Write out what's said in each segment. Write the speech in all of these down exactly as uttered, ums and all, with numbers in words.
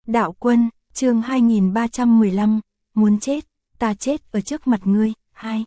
Đạo Quân, chương hai nghìn ba trăm mười lăm, muốn chết, ta chết ở trước mặt ngươi, hai.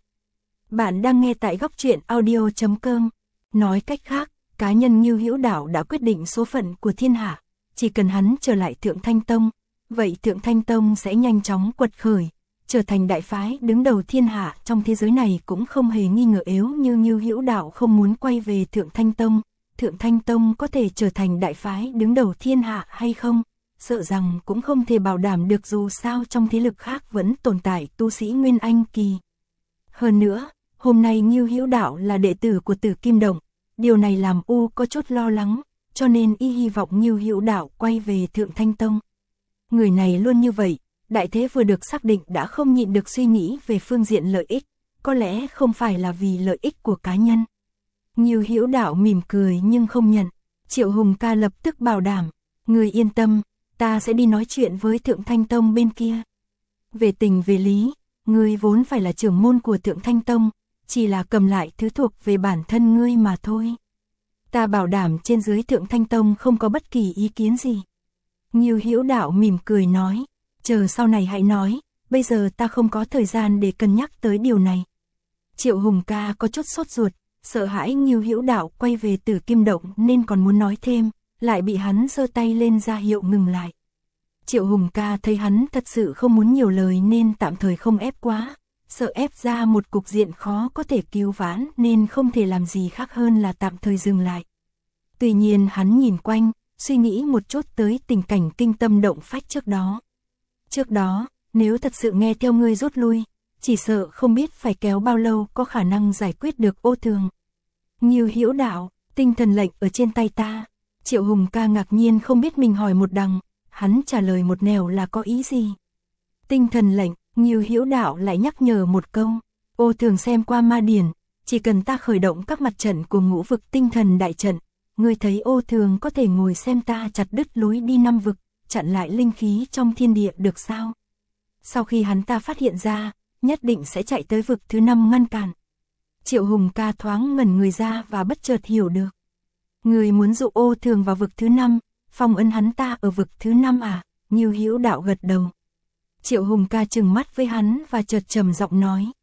Bạn đang nghe tại góc truyện audio chấm com. Nói cách khác, cá nhân Ngưu Hữu Đạo đã quyết định số phận của thiên hạ, chỉ cần hắn trở lại Thượng Thanh Tông, vậy Thượng Thanh Tông sẽ nhanh chóng quật khởi, trở thành đại phái đứng đầu thiên hạ trong thế giới này. Cũng không hề nghi ngờ yếu như Ngưu Hữu Đạo không muốn quay về Thượng Thanh Tông, Thượng Thanh Tông có thể trở thành đại phái đứng đầu thiên hạ hay không, sợ rằng cũng không thể bảo đảm được, dù sao trong thế lực khác vẫn tồn tại tu sĩ Nguyên Anh kỳ. Hơn nữa, hôm nay Ngưu Hữu Đạo là đệ tử của Tử Kim Động, điều này làm U có chút lo lắng, cho nên y hy vọng Ngưu Hữu Đạo quay về Thượng Thanh Tông. Người này luôn như vậy, đại thế vừa được xác định đã không nhịn được suy nghĩ về phương diện lợi ích, có lẽ không phải là vì lợi ích của cá nhân. Ngưu Hữu Đạo mỉm cười nhưng không nhận. Triệu Hùng Ca lập tức bảo đảm, người yên tâm, ta sẽ đi nói chuyện với Thượng Thanh Tông bên kia. Về tình về lý, ngươi vốn phải là trưởng môn của Thượng Thanh Tông, chỉ là cầm lại thứ thuộc về bản thân ngươi mà thôi. Ta bảo đảm trên dưới Thượng Thanh Tông không có bất kỳ ý kiến gì. Ngưu Hữu Đạo mỉm cười nói, chờ sau này hãy nói, bây giờ ta không có thời gian để cân nhắc tới điều này. Triệu Hùng Ca có chút sốt ruột, sợ hãi Ngưu Hữu Đạo quay về Tử Kim Động nên còn muốn nói thêm, lại bị hắn giơ tay lên ra hiệu ngừng lại. Triệu Hùng Ca thấy hắn thật sự không muốn nhiều lời nên tạm thời không ép quá, sợ ép ra một cục diện khó có thể cứu vãn nên không thể làm gì khác hơn là tạm thời dừng lại. Tuy nhiên hắn nhìn quanh, suy nghĩ một chút tới tình cảnh kinh tâm động phách trước đó. Trước đó, nếu thật sự nghe theo ngươi rút lui, chỉ sợ không biết phải kéo bao lâu có khả năng giải quyết được Ô Thường. Ngưu Hữu Đạo, tinh thần lệnh ở trên tay ta. Triệu Hùng Ca ngạc nhiên không biết mình hỏi một đằng, hắn trả lời một nẻo là có ý gì. Tinh thần lệnh, Ngưu Hữu Đạo lại nhắc nhở một câu, Ô Thường xem qua ma điển, chỉ cần ta khởi động các mặt trận của ngũ vực tinh thần đại trận, ngươi thấy Ô Thường có thể ngồi xem ta chặt đứt lối đi năm vực, chặn lại linh khí trong thiên địa được sao? Sau khi hắn ta phát hiện ra, nhất định sẽ chạy tới vực thứ năm ngăn cản. Triệu Hùng Ca thoáng ngẩn người ra và bất chợt hiểu được. Người muốn dụ Ô Thường vào vực thứ năm, phong ấn hắn ta ở vực thứ năm à? Ngưu Hữu Đạo gật đầu. Triệu Hùng Ca trừng mắt với hắn và chợt trầm giọng nói,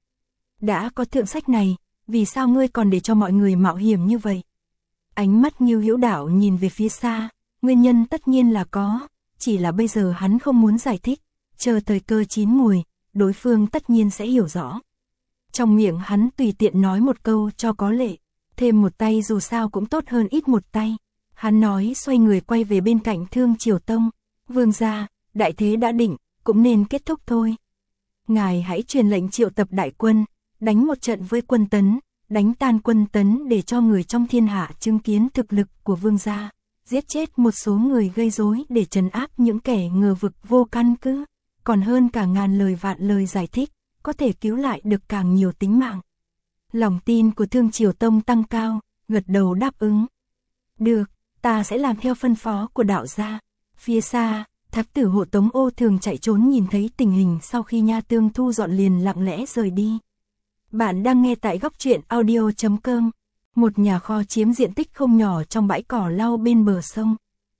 đã có thượng sách này, vì sao ngươi còn để cho mọi người mạo hiểm như vậy? Ánh mắt Ngưu Hữu Đạo nhìn về phía xa, nguyên nhân tất nhiên là có, chỉ là bây giờ hắn không muốn giải thích, chờ thời cơ chín mùi, đối phương tất nhiên sẽ hiểu rõ. Trong miệng hắn tùy tiện nói một câu cho có lệ, thêm một tay dù sao cũng tốt hơn ít một tay. Hắn nói xoay người quay về bên cạnh Thương Triều Tông, vương gia, đại thế đã định, cũng nên kết thúc thôi. Ngài hãy truyền lệnh triệu tập đại quân, đánh một trận với quân Tấn, đánh tan quân Tấn để cho người trong thiên hạ chứng kiến thực lực của vương gia, giết chết một số người gây rối để trấn áp những kẻ ngờ vực vô căn cứ, còn hơn cả ngàn lời vạn lời giải thích, có thể cứu lại được càng nhiều tính mạng. Lòng tin của Thương Triều Tông tăng cao, gật đầu đáp ứng. Được, ta sẽ làm theo phân phó của đạo gia. Phía xa, Thác Tử hộ tống Ô Thường chạy trốn nhìn thấy tình hình sau khi Nha Tương thu dọn liền lặng lẽ rời đi. Bạn đang nghe tại góc truyện audio chấm com. Một nhà kho chiếm diện tích không nhỏ trong bãi cỏ lau bên bờ sông.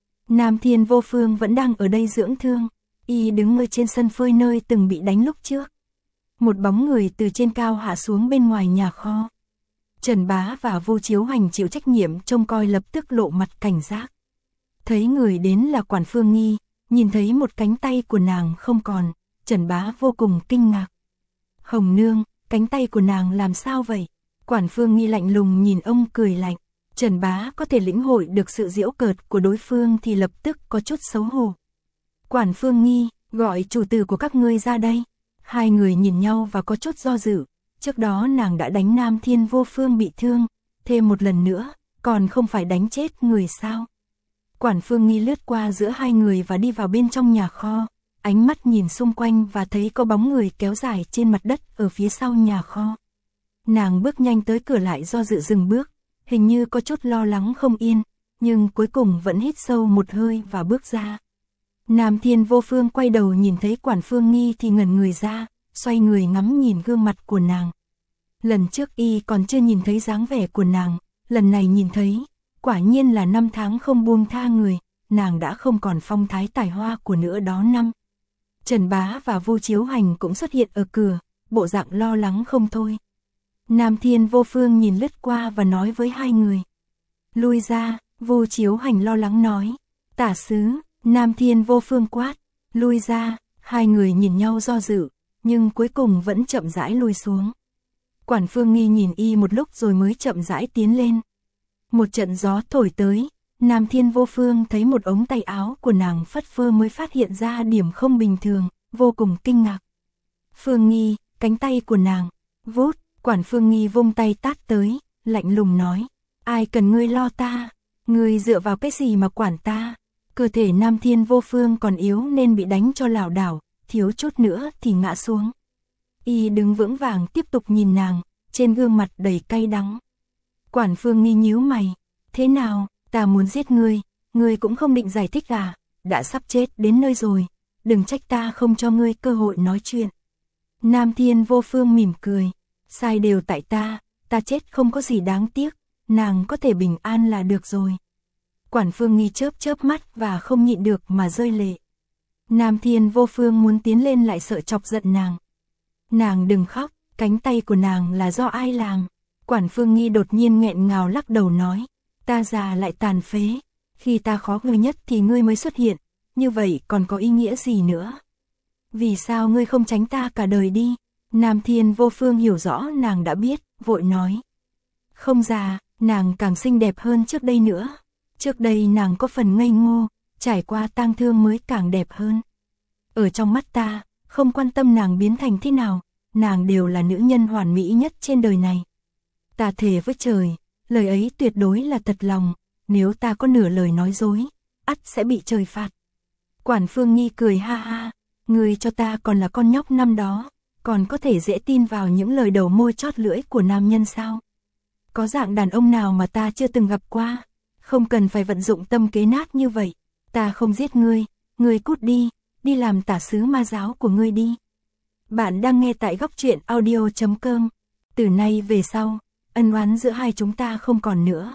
Nam Thiên Vô Phương vẫn đang ở đây dưỡng thương, y đứng ở trên sân phơi nơi từng bị đánh lúc trước. Một bóng người từ trên cao hạ xuống bên ngoài nhà kho. Trần Bá và Vô Chiếu Hành chịu trách nhiệm trông coi lập tức lộ mặt cảnh giác. Thấy người đến là Quản Phương Nghi, nhìn thấy một cánh tay của nàng không còn, Trần Bá vô cùng kinh ngạc. Hồng nương, cánh tay của nàng làm sao vậy? Quản Phương Nghi lạnh lùng nhìn ông cười lạnh. Trần Bá có thể lĩnh hội được sự giễu cợt của đối phương thì lập tức có chút xấu hổ. Quản Phương Nghi, gọi chủ tử của các ngươi ra đây. Hai người nhìn nhau và có chút do dự. Trước đó nàng đã đánh Nam Thiên Vô Phương bị thương, thêm một lần nữa, còn không phải đánh chết người sao? Quản Phương Nghi lướt qua giữa hai người và đi vào bên trong nhà kho, ánh mắt nhìn xung quanh và thấy có bóng người kéo dài trên mặt đất ở phía sau nhà kho. Nàng bước nhanh tới cửa lại do dự dừng bước, hình như có chút lo lắng không yên, nhưng cuối cùng vẫn hít sâu một hơi và bước ra. Nam Thiên Vô Phương quay đầu nhìn thấy Quản Phương Nghi thì ngẩn người ra, xoay người ngắm nhìn gương mặt của nàng. Lần trước y còn chưa nhìn thấy dáng vẻ của nàng, lần này nhìn thấy, quả nhiên là năm tháng không buông tha người, nàng đã không còn phong thái tài hoa của nữa đó năm. Trần Bá và Vu Chiếu Hành cũng xuất hiện ở cửa, bộ dạng lo lắng không thôi. Nam Thiên Vô Phương nhìn lướt qua và nói với hai người. Lui ra, Vu Chiếu Hành lo lắng nói. Tả sứ, Nam Thiên Vô Phương quát. Lui ra, hai người nhìn nhau do dự, nhưng cuối cùng vẫn chậm rãi lui xuống. Quản Phương Nghi nhìn y một lúc rồi mới chậm rãi tiến lên. Một trận gió thổi tới, Nam Thiên Vô Phương thấy một ống tay áo của nàng phất phơ mới phát hiện ra điểm không bình thường, vô cùng kinh ngạc. Phương Nghi, cánh tay của nàng, vút, Quản Phương Nghi vung tay tát tới, lạnh lùng nói, ai cần ngươi lo ta, ngươi dựa vào cái gì mà quản ta, cơ thể Nam Thiên Vô Phương còn yếu nên bị đánh cho lảo đảo, thiếu chút nữa thì ngã xuống. Y đứng vững vàng tiếp tục nhìn nàng, trên gương mặt đầy cay đắng. Quản Phương Nghi nhíu mày, thế nào, ta muốn giết ngươi, ngươi cũng không định giải thích à, đã sắp chết đến nơi rồi, đừng trách ta không cho ngươi cơ hội nói chuyện. Nam Thiên Vô Phương mỉm cười, sai đều tại ta, ta chết không có gì đáng tiếc, nàng có thể bình an là được rồi. Quản Phương Nghi chớp chớp mắt và không nhịn được mà rơi lệ. Nam Thiên Vô Phương muốn tiến lên lại sợ chọc giận nàng. Nàng đừng khóc, cánh tay của nàng là do ai làm? Quản Phương Nghi đột nhiên nghẹn ngào lắc đầu nói, ta già lại tàn phế, khi ta khó ngươi nhất thì ngươi mới xuất hiện, như vậy còn có ý nghĩa gì nữa? Vì sao ngươi không tránh ta cả đời đi? Nam Thiên Vô Phương hiểu rõ nàng đã biết, vội nói. Không già, nàng càng xinh đẹp hơn trước đây nữa. Trước đây nàng có phần ngây ngô, trải qua tang thương mới càng đẹp hơn. Ở trong mắt ta, không quan tâm nàng biến thành thế nào, nàng đều là nữ nhân hoàn mỹ nhất trên đời này. Ta thề với trời, lời ấy tuyệt đối là thật lòng, nếu ta có nửa lời nói dối, ắt sẽ bị trời phạt. Quản Phương Nghi cười ha ha, ngươi cho ta còn là con nhóc năm đó, còn có thể dễ tin vào những lời đầu môi chót lưỡi của nam nhân sao? Có dạng đàn ông nào mà ta chưa từng gặp qua, không cần phải vận dụng tâm kế nát như vậy, ta không giết ngươi, ngươi cút đi, đi làm tả sứ ma giáo của ngươi đi. Bạn đang nghe tại góc truyện audio chấm com, từ nay về sau, ân oán giữa hai chúng ta không còn nữa.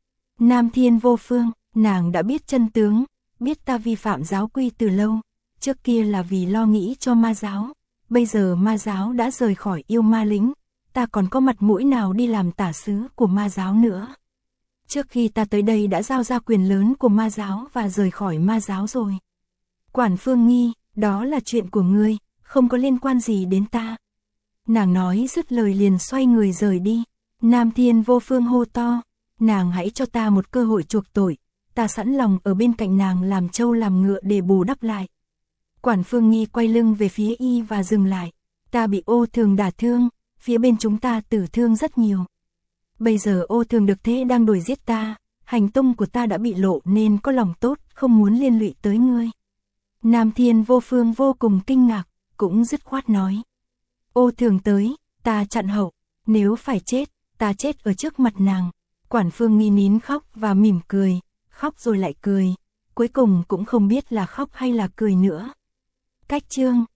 Nam Thiên Vô Phương, nàng đã biết chân tướng, biết ta vi phạm giáo quy từ lâu, trước kia là vì lo nghĩ cho ma giáo, bây giờ ma giáo đã rời khỏi yêu ma lĩnh, ta còn có mặt mũi nào đi làm tả sứ của ma giáo nữa. Trước khi ta tới đây đã giao ra quyền lớn của ma giáo và rời khỏi ma giáo rồi. Quản Phương Nghi, đó là chuyện của ngươi, không có liên quan gì đến ta. Nàng nói dứt lời liền xoay người rời đi. Nam Thiên Vô Phương hô to, nàng hãy cho ta một cơ hội chuộc tội, ta sẵn lòng ở bên cạnh nàng làm trâu làm ngựa để bù đắp lại. Quản Phương Nghi quay lưng về phía y và dừng lại, ta bị Ô Thường đả thương, phía bên chúng ta tử thương rất nhiều. Bây giờ Ô Thường được thế đang đuổi giết ta, hành tung của ta đã bị lộ nên có lòng tốt, không muốn liên lụy tới ngươi. Nam Thiên Vô Phương vô cùng kinh ngạc, cũng dứt khoát nói. Ô Thường tới, ta chặn hậu, nếu phải chết, ta chết ở trước mặt nàng. Quản Phương Nghi nín khóc và mỉm cười, khóc rồi lại cười, cuối cùng cũng không biết là khóc hay là cười nữa. Cách chương